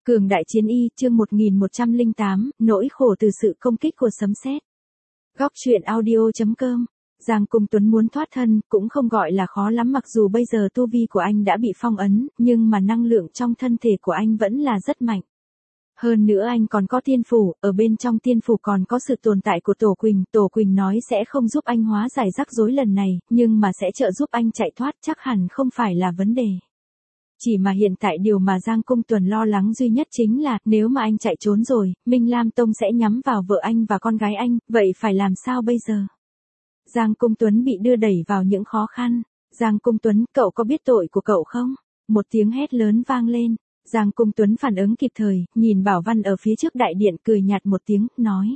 Cường đại chiến y, chương 1108, nỗi khổ từ sự công kích của sấm sét. Góc truyện audio.com. Giang Cung Tuấn muốn thoát thân, cũng không gọi là khó lắm, mặc dù bây giờ tu vi của anh đã bị phong ấn, nhưng mà năng lượng trong thân thể của anh vẫn là rất mạnh. Hơn nữa anh còn có tiên phủ, ở bên trong tiên phủ còn có sự tồn tại của Tổ Quỳnh nói sẽ không giúp anh hóa giải rắc rối lần này, nhưng mà sẽ trợ giúp anh chạy thoát, chắc hẳn không phải là vấn đề. Chỉ mà hiện tại điều mà Giang Cung Tuấn lo lắng duy nhất chính là, nếu mà anh chạy trốn rồi, Minh Lam Tông sẽ nhắm vào vợ anh và con gái anh, vậy phải làm sao bây giờ? Giang Cung Tuấn bị đưa đẩy vào những khó khăn. Giang Cung Tuấn, cậu có biết tội của cậu không? Một tiếng hét lớn vang lên. Giang Cung Tuấn phản ứng kịp thời, nhìn Bảo Văn ở phía trước đại điện cười nhạt một tiếng, nói.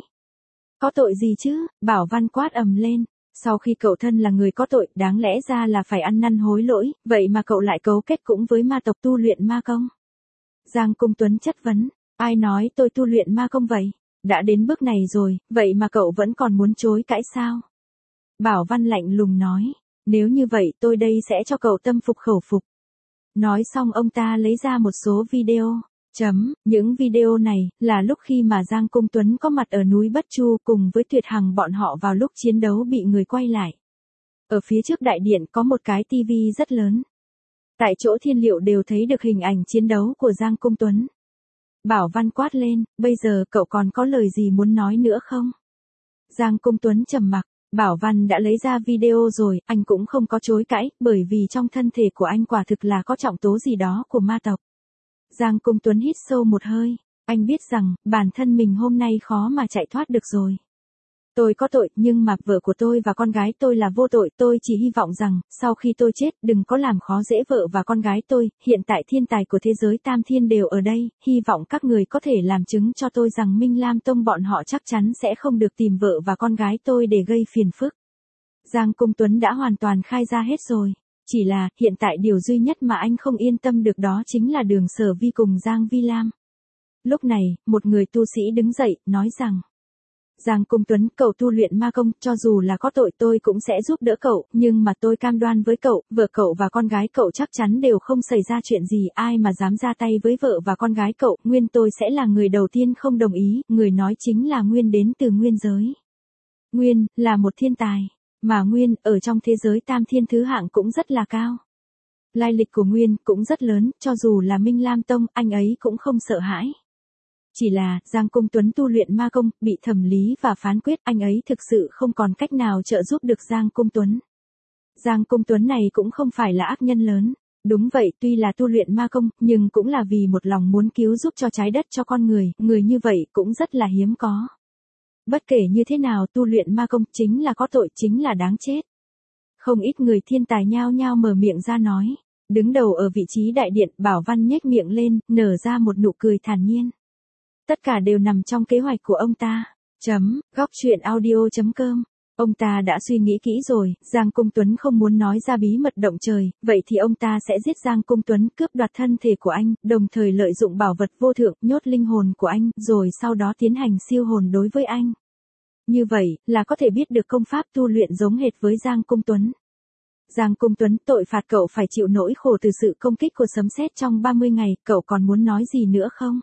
Có tội gì chứ? Bảo Văn quát ầm lên. Sau khi cậu thân là người có tội, đáng lẽ ra là phải ăn năn hối lỗi, vậy mà cậu lại cấu kết cũng với ma tộc tu luyện ma công. Giang Cung Tuấn chất vấn, ai nói tôi tu luyện ma công vậy? Đã đến bước này rồi, vậy mà cậu vẫn còn muốn chối cãi sao? Bảo Văn lạnh lùng nói, nếu như vậy tôi đây sẽ cho cậu tâm phục khẩu phục. Nói xong ông ta lấy ra một số video. Những video này, là lúc khi mà Giang Cung Tuấn có mặt ở núi Bất Chu cùng với Tuyệt Hằng bọn họ vào lúc chiến đấu bị người quay lại. Ở phía trước đại điện có một cái tivi rất lớn. Tại chỗ thiên liệu đều thấy được hình ảnh chiến đấu của Giang Cung Tuấn. Bảo Văn quát lên, bây giờ cậu còn có lời gì muốn nói nữa không? Giang Cung Tuấn trầm mặc, Bảo Văn đã lấy ra video rồi, anh cũng không có chối cãi, bởi vì trong thân thể của anh quả thực là có trọng tố gì đó của ma tộc. Giang Cung Tuấn hít sâu một hơi, anh biết rằng, bản thân mình hôm nay khó mà chạy thoát được rồi. Tôi có tội, nhưng mà vợ của tôi và con gái tôi là vô tội, tôi chỉ hy vọng rằng, sau khi tôi chết, đừng có làm khó dễ vợ và con gái tôi, hiện tại thiên tài của thế giới Tam Thiên đều ở đây, hy vọng các người có thể làm chứng cho tôi rằng Minh Lam Tông bọn họ chắc chắn sẽ không được tìm vợ và con gái tôi để gây phiền phức. Giang Cung Tuấn đã hoàn toàn khai ra hết rồi. Chỉ là, hiện tại điều duy nhất mà anh không yên tâm được đó chính là Đường Sở Vi cùng Giang Vi Lam. Lúc này, một người tu sĩ đứng dậy, nói rằng. Giang Cung Tuấn, cậu tu luyện ma công, cho dù là có tội tôi cũng sẽ giúp đỡ cậu, nhưng mà tôi cam đoan với cậu, vợ cậu và con gái cậu chắc chắn đều không xảy ra chuyện gì, ai mà dám ra tay với vợ và con gái cậu, Nguyên tôi sẽ là người đầu tiên không đồng ý, người nói chính là Nguyên đến từ Nguyên giới. Nguyên, là một thiên tài. Mà Nguyên, ở trong thế giới Tam Thiên thứ hạng cũng rất là cao. Lai lịch của Nguyên cũng rất lớn, cho dù là Minh Lam Tông, anh ấy cũng không sợ hãi. Chỉ là, Giang Cung Tuấn tu luyện ma công, bị thẩm lý và phán quyết, anh ấy thực sự không còn cách nào trợ giúp được Giang Cung Tuấn. Giang Cung Tuấn này cũng không phải là ác nhân lớn. Đúng vậy, tuy là tu luyện ma công, nhưng cũng là vì một lòng muốn cứu giúp cho trái đất cho con người, người như vậy cũng rất là hiếm có. Bất kể như thế nào tu luyện ma công chính là có tội, chính là đáng chết. Không ít người thiên tài nhao nhao mở miệng ra nói. Đứng đầu ở vị trí đại điện, Bảo Văn nhếch miệng lên, nở ra một nụ cười thản nhiên. Tất cả đều nằm trong kế hoạch của ông ta. Góc truyện audio.com. Ông ta đã suy nghĩ kỹ rồi, Giang Cung Tuấn không muốn nói ra bí mật động trời, vậy thì ông ta sẽ giết Giang Cung Tuấn, cướp đoạt thân thể của anh, đồng thời lợi dụng bảo vật vô thượng, nhốt linh hồn của anh, rồi sau đó tiến hành siêu hồn đối với anh. Như vậy, là có thể biết được công pháp tu luyện giống hệt với Giang Cung Tuấn. Giang Cung Tuấn, tội phạt cậu phải chịu nỗi khổ từ sự công kích của sấm sét trong 30 ngày, cậu còn muốn nói gì nữa không?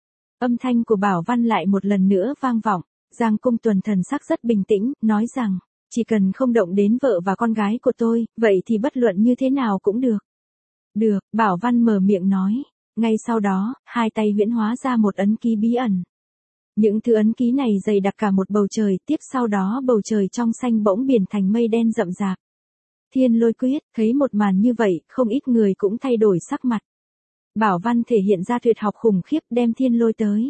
Âm thanh của Bảo Văn lại một lần nữa vang vọng. Giang Cung Tuấn thần sắc rất bình tĩnh, nói rằng, chỉ cần không động đến vợ và con gái của tôi, vậy thì bất luận như thế nào cũng được. Được, Bảo Văn mở miệng nói. Ngay sau đó, hai tay huyễn hóa ra một ấn ký bí ẩn. Những thứ ấn ký này dày đặc cả một bầu trời, tiếp sau đó bầu trời trong xanh bỗng biển thành mây đen rậm rạp. Thiên Lôi Quyết, thấy một màn như vậy, không ít người cũng thay đổi sắc mặt. Bảo Văn thể hiện ra tuyệt học khủng khiếp đem thiên lôi tới.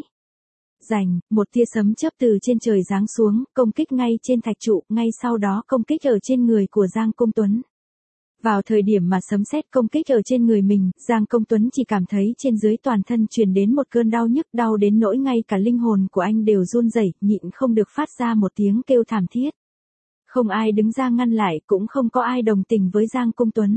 Rành, một tia sấm chớp từ trên trời giáng xuống, công kích ngay trên thạch trụ, ngay sau đó công kích ở trên người của Giang Cung Tuấn. Vào thời điểm mà sấm sét công kích ở trên người mình, Giang Cung Tuấn chỉ cảm thấy trên dưới toàn thân truyền đến một cơn đau nhức, đau đến nỗi ngay cả linh hồn của anh đều run rẩy, nhịn không được phát ra một tiếng kêu thảm thiết. Không ai đứng ra ngăn lại, cũng không có ai đồng tình với Giang Cung Tuấn.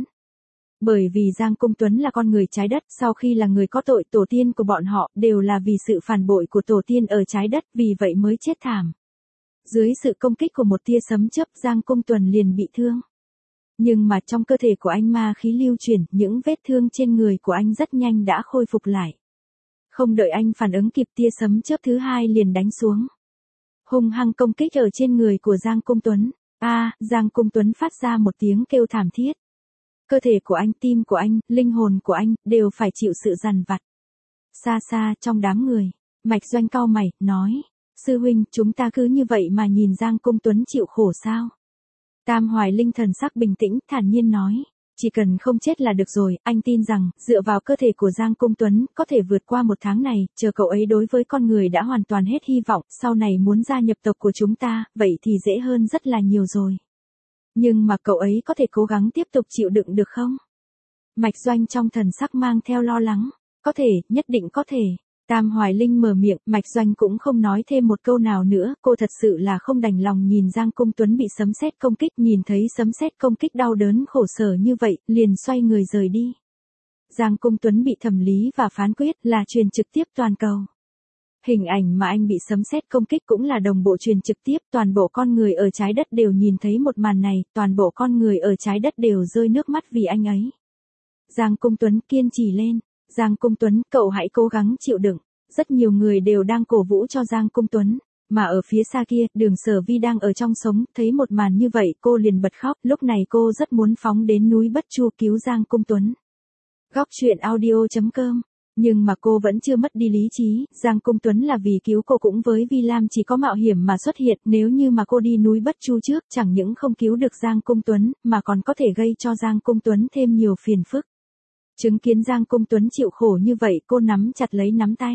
Bởi vì Giang Cung Tuấn là con người trái đất, sau khi là người có tội, tổ tiên của bọn họ đều là vì sự phản bội của tổ tiên ở trái đất, vì vậy mới chết thảm. Dưới sự công kích của một tia sấm chớp, Giang Cung Tuấn liền bị thương. Nhưng mà trong cơ thể của anh ma khí lưu chuyển, những vết thương trên người của anh rất nhanh đã khôi phục lại. Không đợi anh phản ứng kịp, tia sấm chớp thứ hai liền đánh xuống, hung hăng công kích ở trên người của Giang Cung Tuấn. Giang Cung Tuấn phát ra một tiếng kêu thảm thiết. Cơ thể của anh, tim của anh, linh hồn của anh, đều phải chịu sự dằn vặt. Xa xa trong đám người, Mạch Doanh cau mày, nói, sư huynh, chúng ta cứ như vậy mà nhìn Giang Cung Tuấn chịu khổ sao? Tam Hoài Linh thần sắc bình tĩnh, thản nhiên nói, chỉ cần không chết là được rồi, anh tin rằng, dựa vào cơ thể của Giang Cung Tuấn, có thể vượt qua một tháng này, chờ cậu ấy đối với con người đã hoàn toàn hết hy vọng, sau này muốn gia nhập tộc của chúng ta, vậy thì dễ hơn rất là nhiều rồi. Nhưng mà cậu ấy có thể cố gắng tiếp tục chịu đựng được không? Mạch Doanh trong thần sắc mang theo lo lắng, có thể, nhất định có thể. Tam Hoài Linh mở miệng, Mạch Doanh cũng không nói thêm một câu nào nữa, cô thật sự là không đành lòng nhìn Giang Cung Tuấn bị sấm sét công kích, nhìn thấy sấm sét công kích đau đớn khổ sở như vậy, liền xoay người rời đi. Giang Cung Tuấn bị thẩm lý và phán quyết là truyền trực tiếp toàn cầu. Hình ảnh mà anh bị sấm sét công kích cũng là đồng bộ truyền trực tiếp, toàn bộ con người ở trái đất đều nhìn thấy một màn này, toàn bộ con người ở trái đất đều rơi nước mắt vì anh ấy. Giang Cung Tuấn kiên trì lên. Giang Cung Tuấn, cậu hãy cố gắng chịu đựng. Rất nhiều người đều đang cổ vũ cho Giang Cung Tuấn. Mà ở phía xa kia, Đường Sở Vi đang ở trong sống, thấy một màn như vậy, cô liền bật khóc. Lúc này cô rất muốn phóng đến núi Bất Chu cứu Giang Cung Tuấn. Góc truyện audio.com. Nhưng mà cô vẫn chưa mất đi lý trí, Giang Cung Tuấn là vì cứu cô cũng với Vi Lam chỉ có mạo hiểm mà xuất hiện, nếu như mà cô đi núi Bất Chu trước, chẳng những không cứu được Giang Cung Tuấn, mà còn có thể gây cho Giang Cung Tuấn thêm nhiều phiền phức. Chứng kiến Giang Cung Tuấn chịu khổ như vậy, cô nắm chặt lấy nắm tay.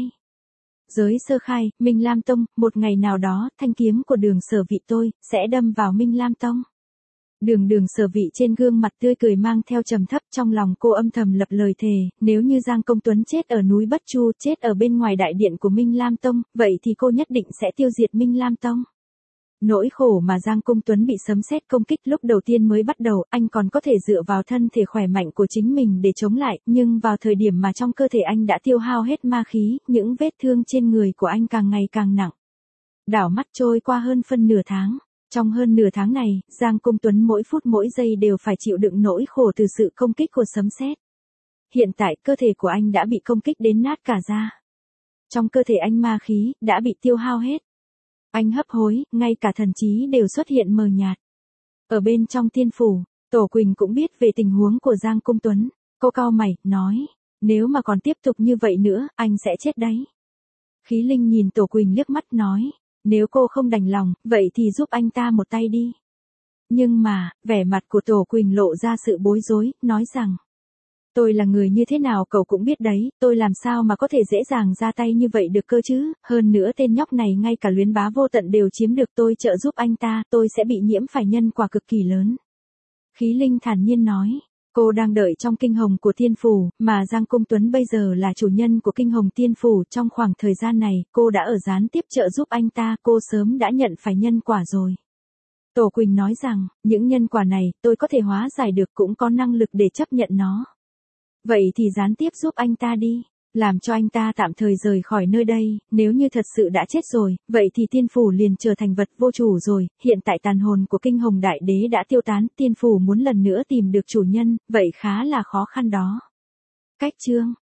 Giới sơ khai, Minh Lam Tông, một ngày nào đó, thanh kiếm của Đường Sở Vị tôi, sẽ đâm vào Minh Lam Tông. Đường Sở Vị trên gương mặt tươi cười mang theo trầm thấp, trong lòng cô âm thầm lập lời thề, nếu như Giang Công Tuấn chết ở núi Bất Chu, chết ở bên ngoài đại điện của Minh Lam Tông, vậy thì cô nhất định sẽ tiêu diệt Minh Lam Tông. Nỗi khổ mà Giang Cung Tuấn bị sấm sét công kích lúc đầu tiên mới bắt đầu, anh còn có thể dựa vào thân thể khỏe mạnh của chính mình để chống lại, nhưng vào thời điểm mà trong cơ thể anh đã tiêu hao hết ma khí, những vết thương trên người của anh càng ngày càng nặng. Đảo mắt trôi qua hơn phân nửa tháng. Trong hơn nửa tháng này, Giang Cung Tuấn mỗi phút mỗi giây đều phải chịu đựng nỗi khổ từ sự công kích của sấm sét. Hiện tại, cơ thể của anh đã bị công kích đến nát cả da. Trong cơ thể anh ma khí đã bị tiêu hao hết. Anh hấp hối, ngay cả thần trí đều xuất hiện mờ nhạt. Ở bên trong tiên phủ, Tổ Quỳnh cũng biết về tình huống của Giang Cung Tuấn. Cô cau mày, nói, nếu mà còn tiếp tục như vậy nữa, anh sẽ chết đấy. Khí Linh nhìn Tổ Quỳnh liếc mắt nói, nếu cô không đành lòng, vậy thì giúp anh ta một tay đi. Nhưng mà, vẻ mặt của Tổ Quỳnh lộ ra sự bối rối, nói rằng, tôi là người như thế nào cậu cũng biết đấy, tôi làm sao mà có thể dễ dàng ra tay như vậy được cơ chứ, hơn nữa tên nhóc này ngay cả Luyến Bá Vô Tận đều chiếm được, tôi trợ giúp anh ta, tôi sẽ bị nhiễm phải nhân quả cực kỳ lớn. Khí Linh thản nhiên nói, cô đang đợi trong kinh hồng của tiên phủ, mà Giang Cung Tuấn bây giờ là chủ nhân của kinh hồng tiên phủ, trong khoảng thời gian này, cô đã ở gián tiếp trợ giúp anh ta, cô sớm đã nhận phải nhân quả rồi. Tổ Quỳnh nói rằng, những nhân quả này, tôi có thể hóa giải được, cũng có năng lực để chấp nhận nó. Vậy thì gián tiếp giúp anh ta đi, làm cho anh ta tạm thời rời khỏi nơi đây, nếu như thật sự đã chết rồi, vậy thì tiên phủ liền trở thành vật vô chủ rồi, hiện tại tàn hồn của kinh hồng đại đế đã tiêu tán, tiên phủ muốn lần nữa tìm được chủ nhân, vậy khá là khó khăn đó. Cách chương